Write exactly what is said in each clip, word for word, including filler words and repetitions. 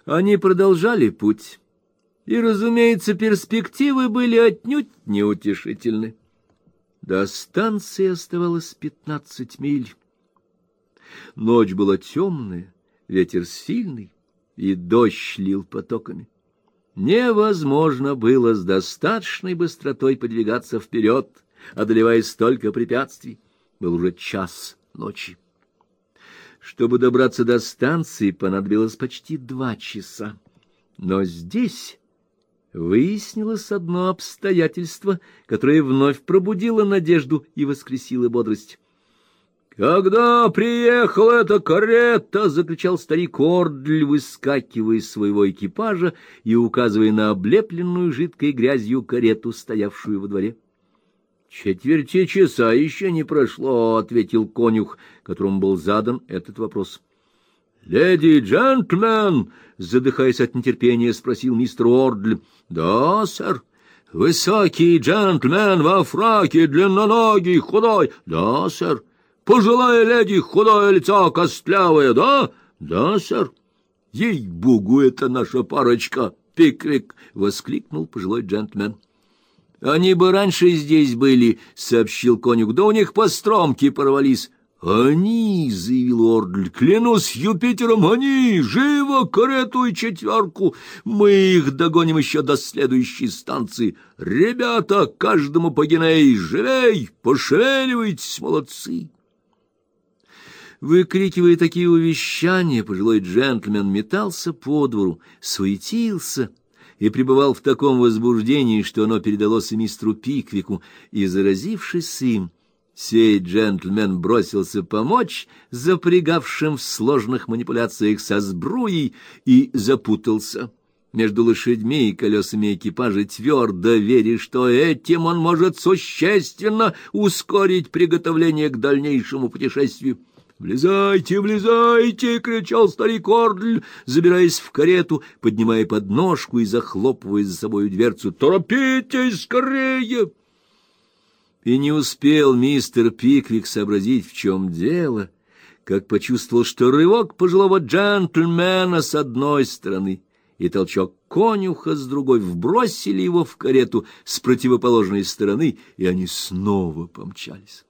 Они продолжали путь, и, разумеется, перспективы были отнюдь неутешительны. До станции оставалось пятнадцать миль. Ночь была темная, ветер сильный, и дождь лил потоками. Невозможно было с достаточной быстротой подвигаться вперед, одолевая столько препятствий. Был уже час ночи. Чтобы добраться до станции, понадобилось почти два часа. Но здесь выяснилось одно обстоятельство, которое вновь пробудило надежду и воскресило бодрость. «Когда приехала эта карета!» — закричал старик Ордль, выскакивая из своего экипажа и указывая на облепленную жидкой грязью карету, стоявшую во дворе. «Четверти часа еще не прошло», — ответил конюх, которому был задан этот вопрос. «Леди и джентльмен!» — задыхаясь от нетерпения, спросил мистер Ордль. «Да, сэр». «Высокий джентльмен во фраке, длинноногий, худой?» «Да, сэр». «Пожилая леди, худое лицо, костлявое?» «Да, да, сэр». «Ей-богу, это наша парочка, Пиквик!» — воскликнул пожилой джентльмен. «Они бы раньше здесь были», — сообщил конюх, — «да у них постромки порвались». «Они», — заявил Ордль, — «клянусь Юпитером, они! Живо карету и четверку! Мы их догоним еще до следующей станции! Ребята, каждому по гиней! Живей! Пошевеливайтесь, молодцы!» Выкрикивая такие увещания, пожилой джентльмен метался по двору, суетился и пребывал в таком возбуждении, что оно передалось и мистеру Пиквику, и, заразившись им, сей джентльмен бросился помочь запрягавшим в сложных манипуляциях со сбруей и запутался между лошадьми и колесами экипажа, твердо веря, что этим он может существенно ускорить приготовление к дальнейшему путешествию. «Влезайте, влезайте!» — кричал старик Ордль, забираясь в карету, поднимая подножку и захлопывая за собою дверцу. «Торопитесь скорее!» И не успел мистер Пиквик сообразить, в чем дело, как почувствовал, что рывок пожилого джентльмена с одной стороны и толчок конюха с другой вбросили его в карету с противоположной стороны, и они снова помчались.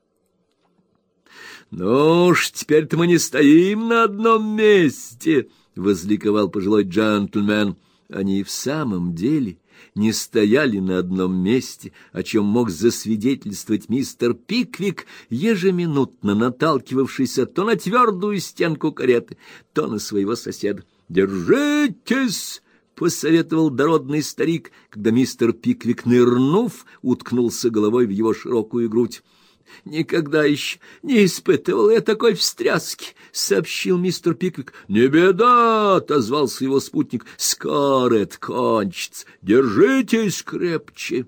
«Ну уж, теперь-то мы не стоим на одном месте!» — возликовал пожилой джентльмен. Они и в самом деле не стояли на одном месте, о чем мог засвидетельствовать мистер Пиквик, ежеминутно наталкивавшийся то на твердую стенку кареты, то на своего соседа. «Держитесь!» — посоветовал дородный старик, когда мистер Пиквик, нырнув, уткнулся головой в его широкую грудь. «Никогда еще не испытывал я такой встряски», — сообщил мистер Пиквик. «Не беда», — отозвался его спутник, — «скоро это кончится. Держитесь крепче».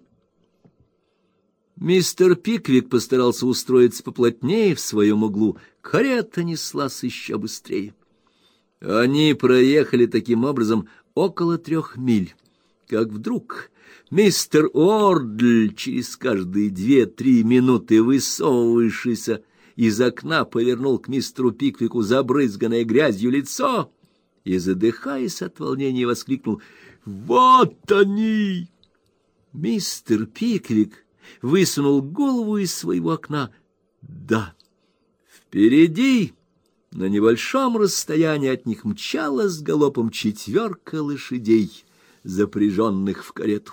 Мистер Пиквик постарался устроиться поплотнее в своем углу. Карета неслась еще быстрее. Они проехали таким образом около трех миль, как вдруг мистер Ордль, через каждые две-три минуты высовывавшийся из окна, повернул к мистеру Пиквику забрызганное грязью лицо и, задыхаясь от волнения, воскликнул: «Вот они!» Мистер Пиквик высунул голову из своего окна. Да, впереди, на небольшом расстоянии от них, мчалась галопом четверка лошадей, запряженных в карету.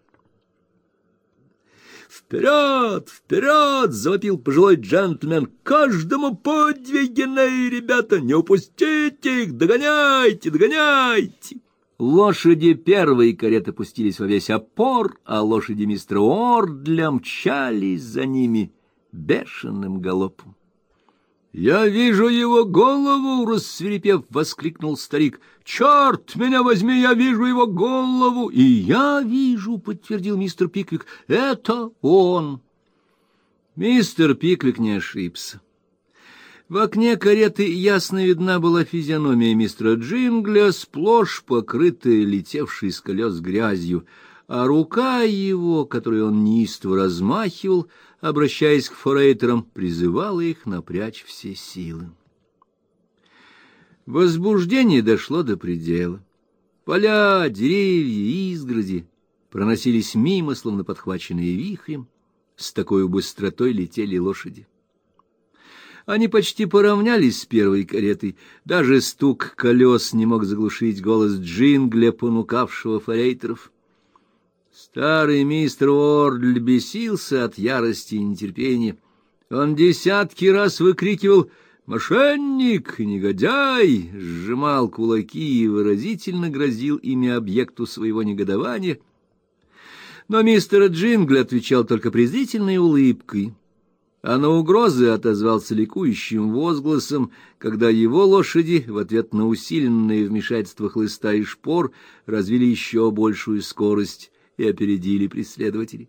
«Вперед! Вперед!» — завопил пожилой джентльмен. «Каждому подвигенные, ребята! Не упустите их! Догоняйте! Догоняйте!» Лошади первой кареты пустились во весь опор, а лошади мистера Ордля мчались за ними бешеным галопом. «Я вижу его голову!» — рассвирепев, воскликнул старик. «Черт меня возьми, я вижу его голову!» «И я вижу!» — подтвердил мистер Пиквик. «Это он!» Мистер Пиквик не ошибся. В окне кареты ясно видна была физиономия мистера Джингля, сплошь покрытая летевшей с колес грязью, а рука его, которой он неистово размахивал, обращаясь к форейтерам, призывала их напрячь все силы. Возбуждение дошло до предела. Поля, деревья, изгороди проносились мимо, словно подхваченные вихрем, с такой быстротой летели лошади. Они почти поравнялись с первой каретой, даже стук колес не мог заглушить голос Джингля, понукавшего форейтеров. Старый мистер Уордль бесился от ярости и нетерпения. Он десятки раз выкрикивал «Мошенник! Негодяй!», сжимал кулаки и выразительно грозил ими объекту своего негодования. Но мистер Джингл отвечал только презрительной улыбкой, а на угрозы отозвался ликующим возгласом, когда его лошади в ответ на усиленное вмешательство хлыста и шпор развили еще большую скорость и опередили преследователей.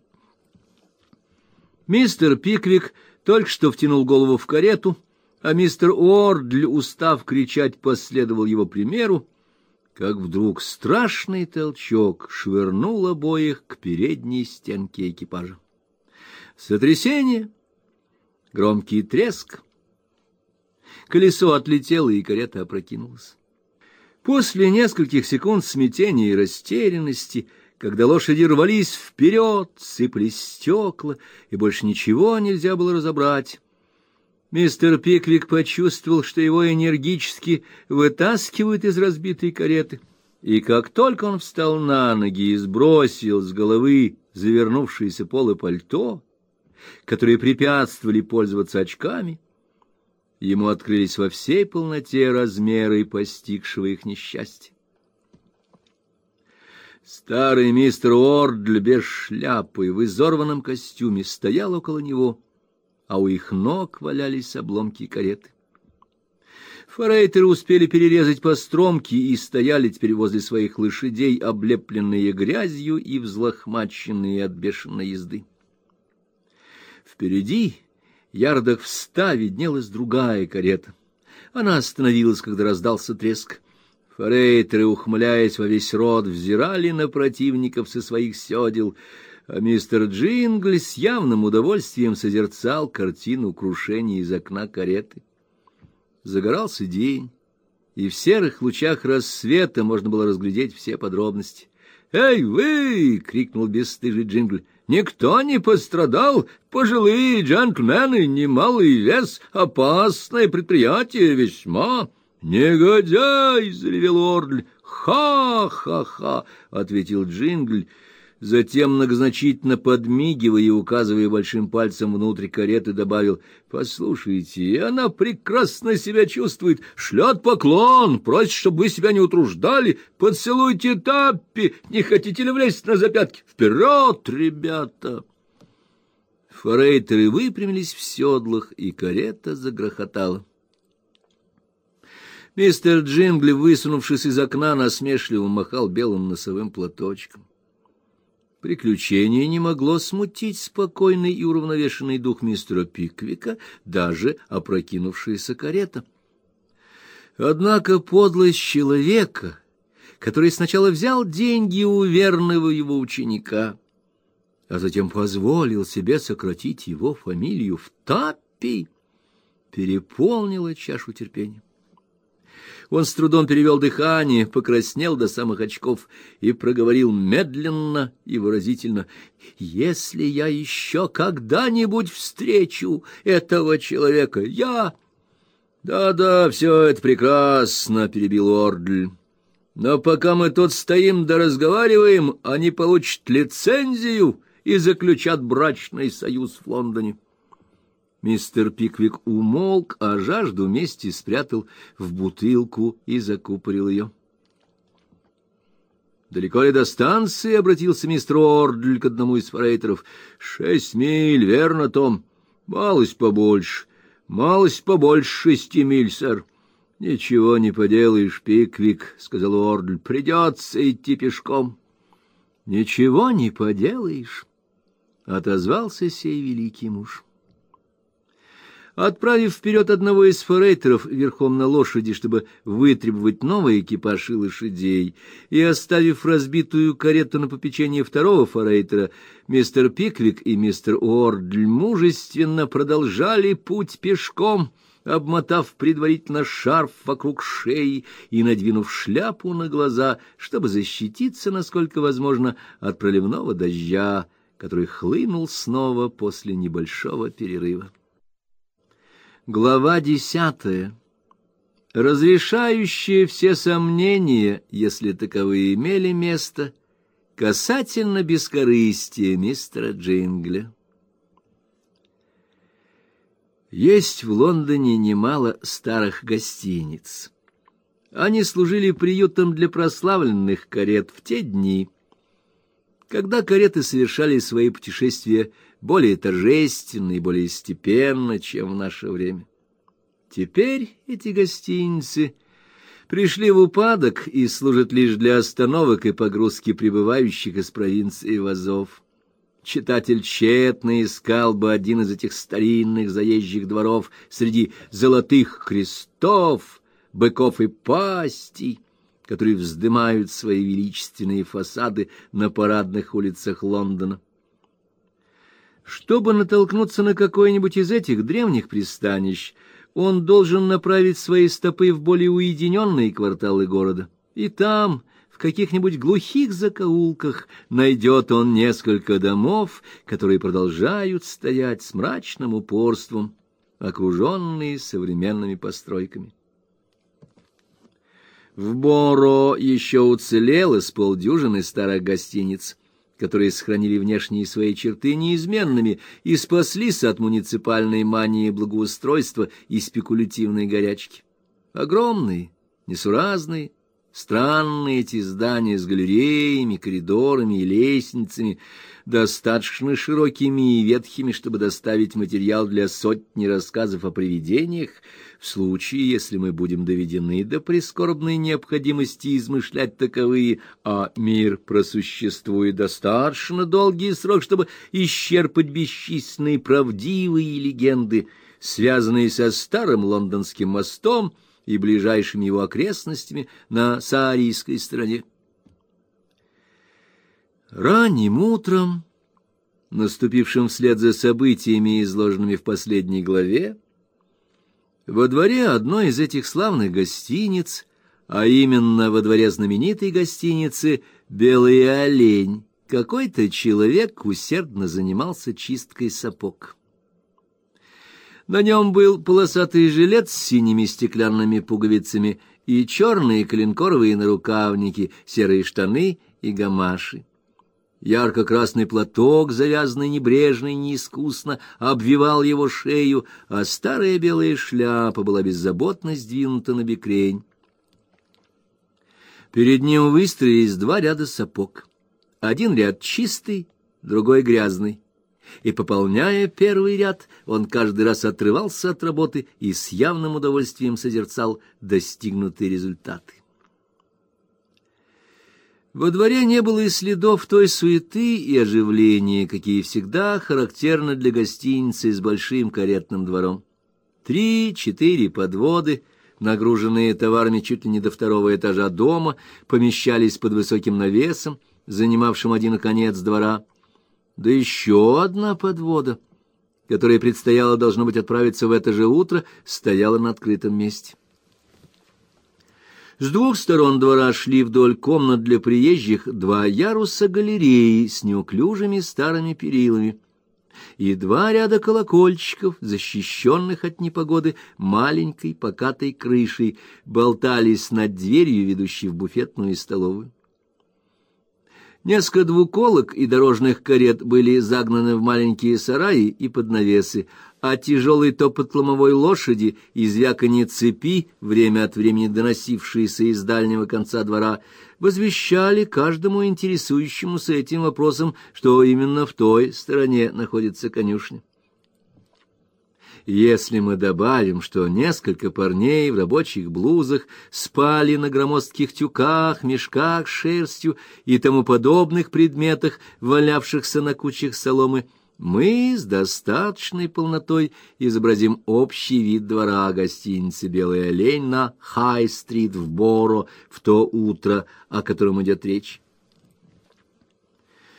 Мистер Пиквик только что втянул голову в карету, а мистер Уордль, устав кричать, последовал его примеру, как вдруг страшный толчок швырнул обоих к передней стенке экипажа. Сотрясение, громкий треск, колесо отлетело, и карета опрокинулась. После нескольких секунд смятения и растерянности, когда лошади рвались вперед, сыпались стекла, и больше ничего нельзя было разобрать, мистер Пиквик почувствовал, что его энергически вытаскивают из разбитой кареты, и как только он встал на ноги и сбросил с головы завернувшиеся полы пальто, которые препятствовали пользоваться очками, ему открылись во всей полноте размеры постигшего их несчастья. Старый мистер Уордль без шляпы в изорванном костюме стоял около него, а у их ног валялись обломки кареты. Форейтеры успели перерезать постромки и стояли теперь возле своих лошадей, облепленные грязью и взлохмаченные от бешеной езды. Впереди, ярдах в ста, виднелась другая карета. Она остановилась, когда раздался треск. Форейтеры, ухмыляясь во весь рот, взирали на противников со своих седел, а мистер Джингл с явным удовольствием созерцал картину крушения из окна кареты. Загорался день, и в серых лучах рассвета можно было разглядеть все подробности. «Эй, вы!» — крикнул бесстыжий Джингл. «Никто не пострадал? Пожилые джентльмены, немалый вес, опасное предприятие весьма». «Негодяй!» — заревел Уордль. «Ха-ха-ха!» — ответил Джингл, затем, многозначительно подмигивая и указывая большим пальцем внутрь кареты, добавил: «Послушайте, она прекрасно себя чувствует, шлет поклон, просит, чтобы вы себя не утруждали. Поцелуйте Таппи, не хотите ли влезть на запятки? Вперед, ребята!» Форейтеры выпрямились в седлах, и карета загрохотала. Мистер Джингли, высунувшись из окна, насмешливо махал белым носовым платочком. Приключение не могло смутить спокойный и уравновешенный дух мистера Пиквика, даже опрокинувшаяся карета. Однако подлость человека, который сначала взял деньги у верного его ученика, а затем позволил себе сократить его фамилию в Таппи, переполнила чашу терпения. Он с трудом перевел дыхание, покраснел до самых очков и проговорил медленно и выразительно: «Если я еще когда-нибудь встречу этого человека, я...» «Да-да, все это прекрасно», — перебил Уордль. «Но пока мы тут стоим да разговариваем, они получат лицензию и заключат брачный союз в Лондоне». Мистер Пиквик умолк, а жажду вместе спрятал в бутылку и закупорил ее. «Далеко ли до станции?» — обратился мистер Уордль к одному из форейтеров. «Шесть миль, верно, Том?» «Малость побольше, малость побольше шести миль, сэр». «Ничего не поделаешь, Пиквик», — сказал Уордль, — «придется идти пешком». «Ничего не поделаешь», — отозвался сей великий муж. Отправив вперед одного из форейтеров верхом на лошади, чтобы вытребовать новый экипаж и лошадей, и оставив разбитую карету на попечение второго форейтера, мистер Пиквик и мистер Уордль мужественно продолжали путь пешком, обмотав предварительно шарф вокруг шеи и надвинув шляпу на глаза, чтобы защититься, насколько возможно, от проливного дождя, который хлынул снова после небольшого перерыва. Глава десятая. Разрешающая все сомнения, если таковые имели место, касательно бескорыстия мистера Джингля. Есть в Лондоне немало старых гостиниц. Они служили приютом для прославленных карет в те дни, когда кареты совершали свои путешествия более торжественно и более степенно, чем в наше время. Теперь эти гостиницы пришли в упадок и служат лишь для остановок и погрузки прибывающих из провинции вазов. Читатель тщетно искал бы один из этих старинных заезжих дворов среди золотых крестов, быков и пастей, которые вздымают свои величественные фасады на парадных улицах Лондона. Чтобы натолкнуться на какое-нибудь из этих древних пристанищ, он должен направить свои стопы в более уединенные кварталы города, и там, в каких-нибудь глухих закоулках, найдет он несколько домов, которые продолжают стоять с мрачным упорством, окруженные современными постройками. В Боро еще уцелело с полдюжины старых гостиниц, которые сохранили внешние свои черты неизменными и спаслись от муниципальной мании благоустройства и спекулятивной горячки. Огромные, несуразные, странные эти здания с галереями, коридорами и лестницами, достаточно широкими и ветхими, чтобы доставить материал для сотни рассказов о привидениях, в случае, если мы будем доведены до прискорбной необходимости измышлять таковые, а мир просуществует достаточно долгий срок, чтобы исчерпать бесчисленные правдивые легенды, связанные со старым лондонским мостом и ближайшими его окрестностями на саарийской стороне. Ранним утром, наступившим вслед за событиями, изложенными в последней главе, во дворе одной из этих славных гостиниц, а именно во дворе знаменитой гостиницы «Белый олень», какой-то человек усердно занимался чисткой сапог. На нем был полосатый жилет с синими стеклянными пуговицами и черные коленкоровые нарукавники, серые штаны и гамаши. Ярко-красный платок, завязанный небрежно и неискусно, обвивал его шею, а старая белая шляпа была беззаботно сдвинута на бекрень. Перед ним выстроились два ряда сапог. Один ряд чистый, другой грязный. И, пополняя первый ряд, он каждый раз отрывался от работы и с явным удовольствием созерцал достигнутые результаты. Во дворе не было и следов той суеты и оживления, какие всегда характерны для гостиницы с большим каретным двором. Три-четыре подводы, нагруженные товарами чуть ли не до второго этажа дома, помещались под высоким навесом, занимавшим один конец двора. Да еще одна подвода, которая предстояло, должно быть, отправиться в это же утро, стояла на открытом месте. С двух сторон двора шли вдоль комнат для приезжих два яруса галереи с неуклюжими старыми перилами и два ряда колокольчиков, защищенных от непогоды маленькой покатой крышей, болтались над дверью, ведущей в буфетную и столовую. Несколько двуколок и дорожных карет были загнаны в маленькие сараи и под навесы, а тяжелый топот ломовой лошади и звяканье цепи, время от времени доносившиеся из дальнего конца двора, возвещали каждому интересующемуся этим вопросом, что именно в той стороне находится конюшня. Если мы добавим, что несколько парней в рабочих блузах спали на громоздких тюках, мешках с шерстью и тому подобных предметах, валявшихся на кучах соломы, мы с достаточной полнотой изобразим общий вид двора гостиницы «Белый олень» на Хай-стрит в Боро в то утро, о котором идет речь.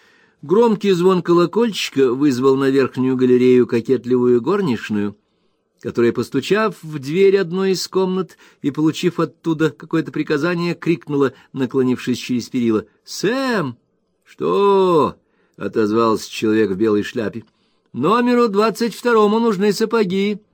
Громкий звон колокольчика вызвал на верхнюю галерею кокетливую горничную, которая, постучав в дверь одной из комнат и получив оттуда какое-то приказание, крикнула, наклонившись через перила: «Сэм!» «Что?» — отозвался человек в белой шляпе. «Номеру двадцать второму нужны сапоги».